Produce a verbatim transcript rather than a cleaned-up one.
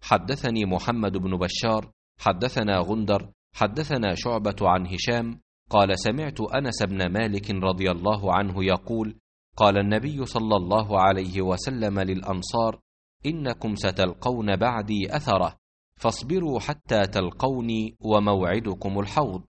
حدثني محمد بن بشار حدثنا غندر حدثنا شعبة عن هشام قال سمعت أنس بن مالك رضي الله عنه يقول قال النبي صلى الله عليه وسلم للأنصار إنكم ستلقون بعدي أثرة فاصبروا حتى تلقوني وموعدكم الحوض.